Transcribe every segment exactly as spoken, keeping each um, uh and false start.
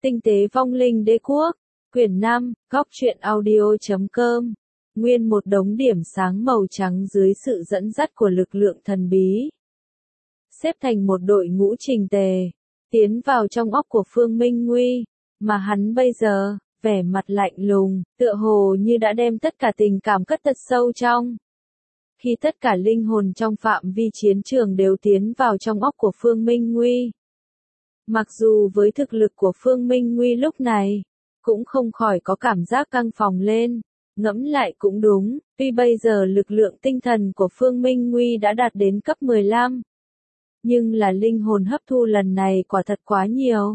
Tinh tế vong linh đế quốc, quyển năm, góc truyện audio chấm com. Nguyên một đống điểm sáng màu trắng dưới sự dẫn dắt của lực lượng thần bí. Xếp thành một đội ngũ trình tề, tiến vào trong óc của Phương Minh Nguy, mà hắn bây giờ, vẻ mặt lạnh lùng, tựa hồ như đã đem tất cả tình cảm cất thật sâu trong. Khi tất cả linh hồn trong phạm vi chiến trường đều tiến vào trong óc của Phương Minh Nguy. Mặc dù với thực lực của Phương Minh Nguy lúc này, cũng không khỏi có cảm giác căng phòng lên, ngẫm lại cũng đúng, tuy bây giờ lực lượng tinh thần của Phương Minh Nguy đã đạt đến cấp mười lăm. Nhưng là linh hồn hấp thu lần này quả thật quá nhiều.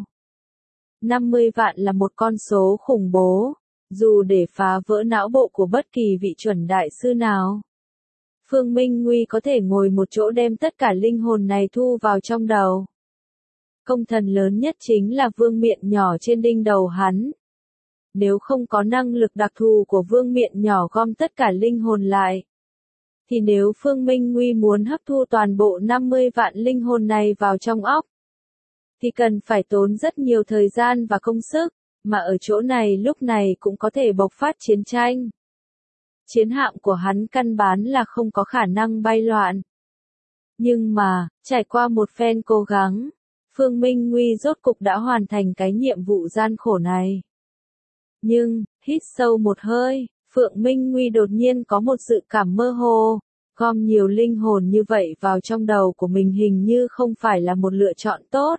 năm mươi vạn là một con số khủng bố, dù để phá vỡ não bộ của bất kỳ vị chuẩn đại sư nào. Phương Minh Nguy có thể ngồi một chỗ đem tất cả linh hồn này thu vào trong đầu. Công thần lớn nhất chính là vương miện nhỏ trên đỉnh đầu hắn. Nếu không có năng lực đặc thù của vương miện nhỏ gom tất cả linh hồn lại, thì nếu Phương Minh Nguy muốn hấp thu toàn bộ năm mươi vạn linh hồn này vào trong óc, thì cần phải tốn rất nhiều thời gian và công sức, mà ở chỗ này lúc này cũng có thể bộc phát chiến tranh. Chiến hạm của hắn căn bản là không có khả năng bay loạn. Nhưng mà, trải qua một phen cố gắng, Phương Minh Nguy rốt cục đã hoàn thành cái nhiệm vụ gian khổ này. Nhưng, hít sâu một hơi, Phượng Minh Nguy đột nhiên có một sự cảm mơ hồ, gom nhiều linh hồn như vậy vào trong đầu của mình hình như không phải là một lựa chọn tốt.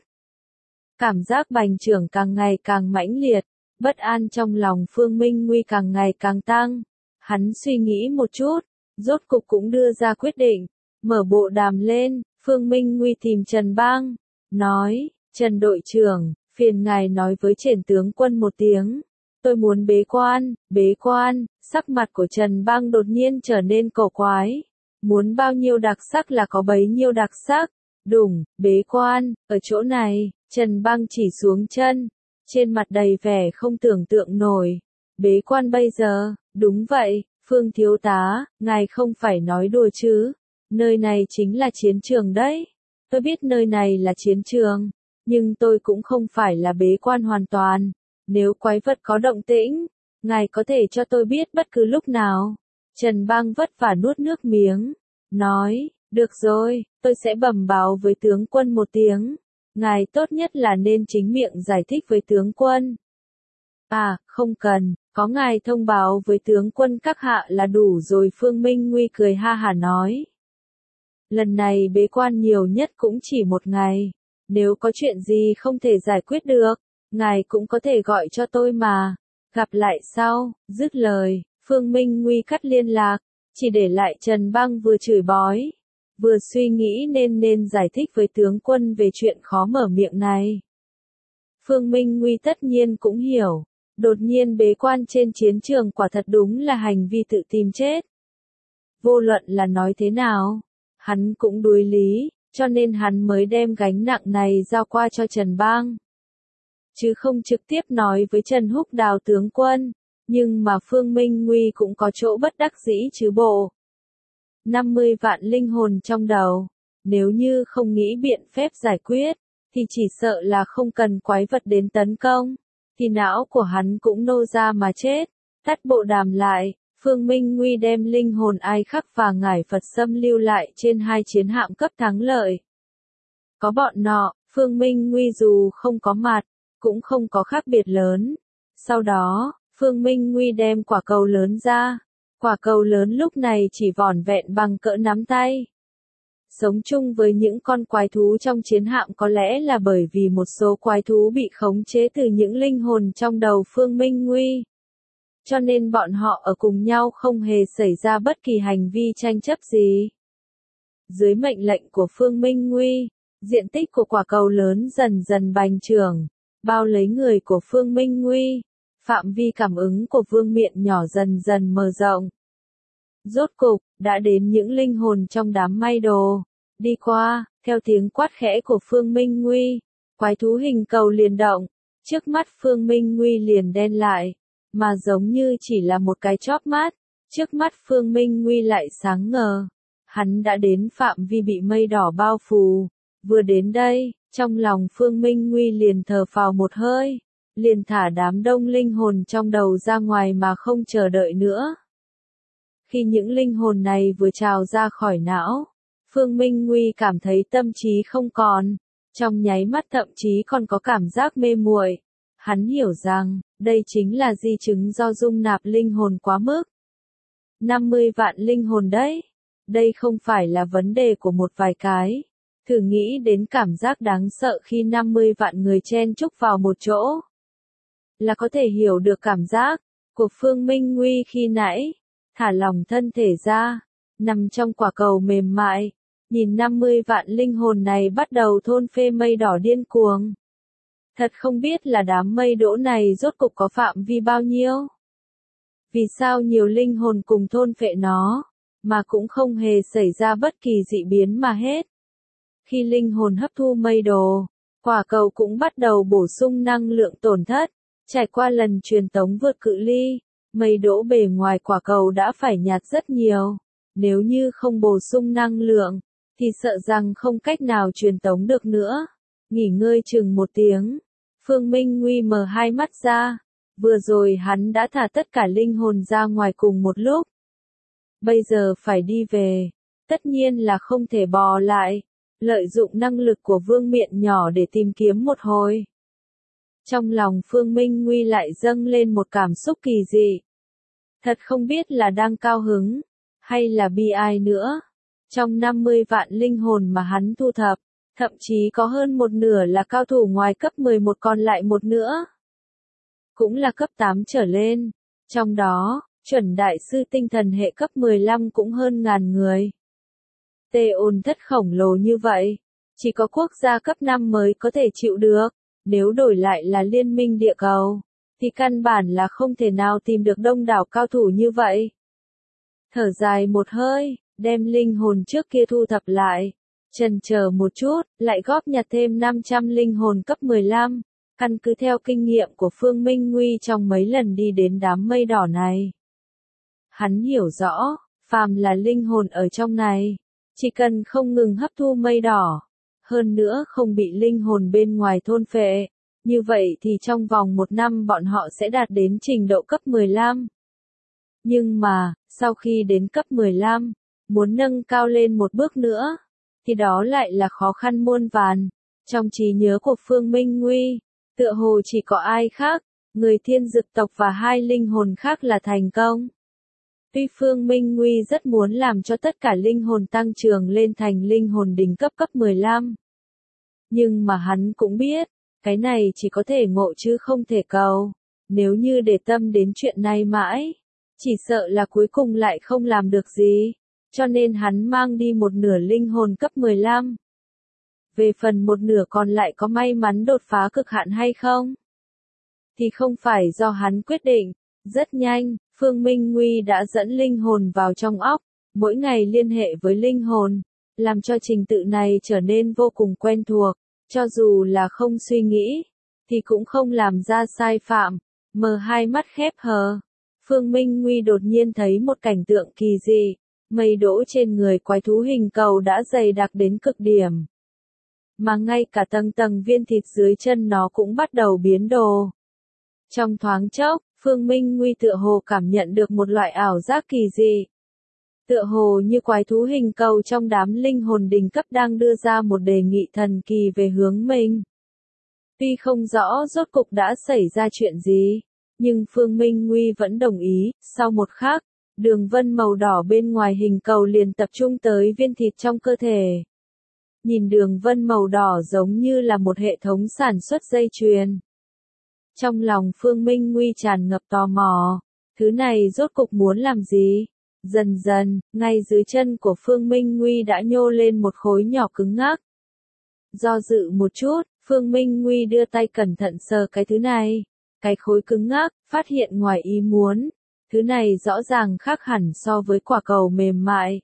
Cảm giác bành trướng càng ngày càng mãnh liệt, bất an trong lòng Phương Minh Nguy càng ngày càng tăng. Hắn suy nghĩ một chút, rốt cục cũng đưa ra quyết định, mở bộ đàm lên, Phương Minh Nguy tìm Trần Bang, nói, Trần đội trưởng, phiền ngài nói với Triển tướng quân một tiếng, tôi muốn bế quan, bế quan, sắc mặt của Trần Bang đột nhiên trở nên cổ quái, muốn bao nhiêu đặc sắc là có bấy nhiêu đặc sắc, đùng, bế quan, ở chỗ này, Trần Bang chỉ xuống chân, trên mặt đầy vẻ không tưởng tượng nổi, bế quan bây giờ, đúng vậy, Phương thiếu tá, ngài không phải nói đùa chứ, nơi này chính là chiến trường đấy. Tôi biết nơi này là chiến trường, nhưng tôi cũng không phải là bế quan hoàn toàn. Nếu quái vật có động tĩnh, ngài có thể cho tôi biết bất cứ lúc nào. Trần Bang vất vả nuốt nước miếng, nói, được rồi, tôi sẽ bẩm báo với tướng quân một tiếng. Ngài tốt nhất là nên chính miệng giải thích với tướng quân. À, không cần, có ngài thông báo với tướng quân các hạ là đủ rồi. Phương Minh Nguy cười ha hả nói. Lần này bế quan nhiều nhất cũng chỉ một ngày, nếu có chuyện gì không thể giải quyết được, ngài cũng có thể gọi cho tôi mà, gặp lại sau, dứt lời, Phương Minh Nguy cắt liên lạc, chỉ để lại Trần Bang vừa chửi bói, vừa suy nghĩ nên nên giải thích với tướng quân về chuyện khó mở miệng này. Phương Minh Nguy tất nhiên cũng hiểu, đột nhiên bế quan trên chiến trường quả thật đúng là hành vi tự tìm chết. Vô luận là nói thế nào, hắn cũng đuối lý, cho nên hắn mới đem gánh nặng này giao qua cho Trần Bang. Chứ không trực tiếp nói với Trần Húc Đào tướng quân, nhưng mà Phương Minh Nguy cũng có chỗ bất đắc dĩ chứ bộ. năm mươi vạn linh hồn trong đầu, nếu như không nghĩ biện phép giải quyết, thì chỉ sợ là không cần quái vật đến tấn công, thì não của hắn cũng nô ra mà chết. Tắt bộ đàm lại, Phương Minh Nguy đem linh hồn Ai Khắc và Ngải Phật Sâm lưu lại trên hai chiến hạm cấp thắng lợi. Có bọn nọ, Phương Minh Nguy dù không có mặt, cũng không có khác biệt lớn. Sau đó, Phương Minh Nguy đem quả cầu lớn ra. Quả cầu lớn lúc này chỉ vỏn vẹn bằng cỡ nắm tay. Sống chung với những con quái thú trong chiến hạm có lẽ là bởi vì một số quái thú bị khống chế từ những linh hồn trong đầu Phương Minh Nguy. Cho nên bọn họ ở cùng nhau không hề xảy ra bất kỳ hành vi tranh chấp gì. Dưới mệnh lệnh của Phương Minh Nguy, diện tích của quả cầu lớn dần dần bành trướng, bao lấy người của Phương Minh Nguy, phạm vi cảm ứng của vương miện nhỏ dần dần mở rộng. Rốt cục, đã đến những linh hồn trong đám may đồ. Đi qua, theo tiếng quát khẽ của Phương Minh Nguy, quái thú hình cầu liền động, trước mắt Phương Minh Nguy liền đen lại, mà giống như chỉ là một cái chóp mắt, trước mắt Phương Minh Nguy lại sáng ngời. Hắn đã đến phạm vi bị mây đỏ bao phủ, vừa đến đây, trong lòng Phương Minh Nguy liền thở phào một hơi, liền thả đám đông linh hồn trong đầu ra ngoài mà không chờ đợi nữa. Khi những linh hồn này vừa trào ra khỏi não, Phương Minh Nguy cảm thấy tâm trí không còn, trong nháy mắt thậm chí còn có cảm giác mê muội. Hắn hiểu rằng, đây chính là di chứng do dung nạp linh hồn quá mức. năm mươi vạn linh hồn đấy. Đây không phải là vấn đề của một vài cái. Thử nghĩ đến cảm giác đáng sợ khi năm mươi vạn người chen chúc vào một chỗ. Là có thể hiểu được cảm giác của Phương Minh Nguy khi nãy. Thả lỏng thân thể ra, nằm trong quả cầu mềm mại, nhìn năm mươi vạn linh hồn này bắt đầu thôn phê mây đỏ điên cuồng. Thật không biết là đám mây đỗ này rốt cục có phạm vi bao nhiêu? Vì sao nhiều linh hồn cùng thôn phệ nó, mà cũng không hề xảy ra bất kỳ dị biến mà hết? Khi linh hồn hấp thu mây đồ, quả cầu cũng bắt đầu bổ sung năng lượng tổn thất, trải qua lần truyền tống vượt cự ly. Mây đỗ bề ngoài quả cầu đã phải nhạt rất nhiều. Nếu như không bổ sung năng lượng, thì sợ rằng không cách nào truyền tống được nữa. Nghỉ ngơi chừng một tiếng. Phương Minh Nguy mở hai mắt ra. Vừa rồi hắn đã thả tất cả linh hồn ra ngoài cùng một lúc. Bây giờ phải đi về. Tất nhiên là không thể bò lại. Lợi dụng năng lực của vương miện nhỏ để tìm kiếm một hồi. Trong lòng Phương Minh Nguy lại dâng lên một cảm xúc kỳ dị. Thật không biết là đang cao hứng, hay là bi ai nữa. Trong năm mươi vạn linh hồn mà hắn thu thập, thậm chí có hơn một nửa là cao thủ ngoài cấp mười một, còn lại một nữa cũng là cấp tám trở lên. Trong đó, chuẩn đại sư tinh thần hệ cấp mười lăm cũng hơn ngàn người. Tê ôn thất khổng lồ như vậy, chỉ có quốc gia cấp năm mới có thể chịu được. Nếu đổi lại là liên minh địa cầu, thì căn bản là không thể nào tìm được đông đảo cao thủ như vậy. Thở dài một hơi, đem linh hồn trước kia thu thập lại. Chần chờ một chút, lại góp nhặt thêm năm trăm linh hồn cấp mười lăm. Căn cứ theo kinh nghiệm của Phương Minh Nguy trong mấy lần đi đến đám mây đỏ này. Hắn hiểu rõ, phàm là linh hồn ở trong này, chỉ cần không ngừng hấp thu mây đỏ, hơn nữa không bị linh hồn bên ngoài thôn phệ, như vậy thì trong vòng một năm bọn họ sẽ đạt đến trình độ cấp mười lăm. Nhưng mà, sau khi đến cấp mười lăm, muốn nâng cao lên một bước nữa, thì đó lại là khó khăn muôn vàn. Trong trí nhớ của Phương Minh Nguy, tựa hồ chỉ có ai khác, người thiên dực tộc và hai linh hồn khác là thành công. Tuy Phương Minh Nguy rất muốn làm cho tất cả linh hồn tăng trưởng lên thành linh hồn đỉnh cấp cấp mười lăm. Nhưng mà hắn cũng biết, cái này chỉ có thể ngộ chứ không thể cầu. Nếu như để tâm đến chuyện này mãi, chỉ sợ là cuối cùng lại không làm được gì. Cho nên hắn mang đi một nửa linh hồn cấp mười lăm. Về phần một nửa còn lại có may mắn đột phá cực hạn hay không? Thì không phải do hắn quyết định. Rất nhanh, Phương Minh Nguy đã dẫn linh hồn vào trong óc, mỗi ngày liên hệ với linh hồn, làm cho trình tự này trở nên vô cùng quen thuộc, cho dù là không suy nghĩ, thì cũng không làm ra sai phạm. Mở hai mắt khép hờ, Phương Minh Nguy đột nhiên thấy một cảnh tượng kỳ dị, mây đỗ trên người quái thú hình cầu đã dày đặc đến cực điểm. Mà ngay cả tầng tầng viên thịt dưới chân nó cũng bắt đầu biến đồ. Trong thoáng chốc, Phương Minh Nguy tựa hồ cảm nhận được một loại ảo giác kỳ dị. Tựa hồ như quái thú hình cầu trong đám linh hồn đỉnh cấp đang đưa ra một đề nghị thần kỳ về hướng mình. Tuy không rõ rốt cục đã xảy ra chuyện gì, nhưng Phương Minh Nguy vẫn đồng ý. Sau một khắc, đường vân màu đỏ bên ngoài hình cầu liền tập trung tới viên thịt trong cơ thể. Nhìn đường vân màu đỏ giống như là một hệ thống sản xuất dây chuyền. Trong lòng Phương Minh Nguy tràn ngập tò mò, thứ này rốt cục muốn làm gì? Dần dần, ngay dưới chân của Phương Minh Nguy đã nhô lên một khối nhỏ cứng ngắc. Do dự một chút, Phương Minh Nguy đưa tay cẩn thận sờ cái thứ này. Cái khối cứng ngắc, phát hiện ngoài ý muốn. Thứ này rõ ràng khác hẳn so với quả cầu mềm mại.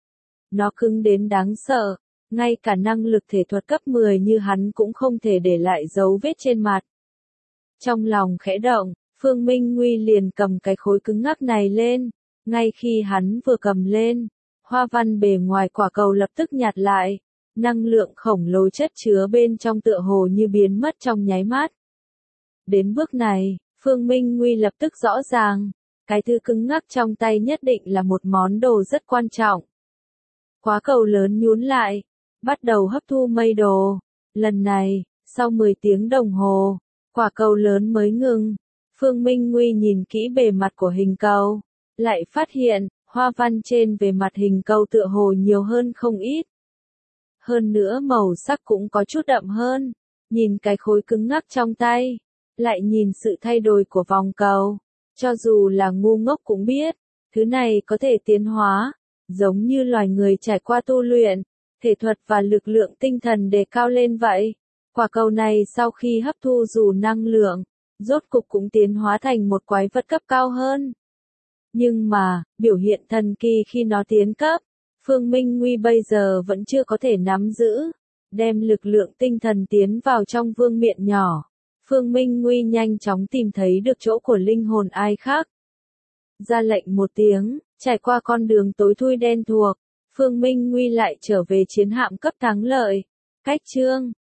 Nó cứng đến đáng sợ, ngay cả năng lực thể thuật cấp mười như hắn cũng không thể để lại dấu vết trên mặt. Trong lòng khẽ động, Phương Minh Nguy liền cầm cái khối cứng ngắc này lên. Ngay khi hắn vừa cầm lên, hoa văn bề ngoài quả cầu lập tức nhạt lại. Năng lượng khổng lồ chất chứa bên trong tựa hồ như biến mất trong nháy mắt. Đến bước này, Phương Minh Nguy lập tức rõ ràng, cái thứ cứng ngắc trong tay nhất định là một món đồ rất quan trọng. Khóa cầu lớn nhún lại, bắt đầu hấp thu mây đồ. Lần này, sau mười tiếng đồng hồ, quả cầu lớn mới ngừng. Phương Minh Nguy nhìn kỹ bề mặt của hình cầu, lại phát hiện, hoa văn trên bề mặt hình cầu tựa hồ nhiều hơn không ít. Hơn nữa màu sắc cũng có chút đậm hơn. Nhìn cái khối cứng ngắc trong tay, lại nhìn sự thay đổi của vòng cầu. Cho dù là ngu ngốc cũng biết, thứ này có thể tiến hóa, giống như loài người trải qua tu luyện, thể thuật và lực lượng tinh thần đề cao lên vậy. Quả cầu này sau khi hấp thu dù năng lượng, rốt cục cũng tiến hóa thành một quái vật cấp cao hơn. Nhưng mà, biểu hiện thần kỳ khi nó tiến cấp, Phương Minh Nguy bây giờ vẫn chưa có thể nắm giữ, đem lực lượng tinh thần tiến vào trong vương miện nhỏ. Phương Minh Nguy nhanh chóng tìm thấy được chỗ của linh hồn ai khác. Ra lệnh một tiếng, trải qua con đường tối thui đen thuộc, Phương Minh Nguy lại trở về chiến hạm cấp thắng lợi. Cách chương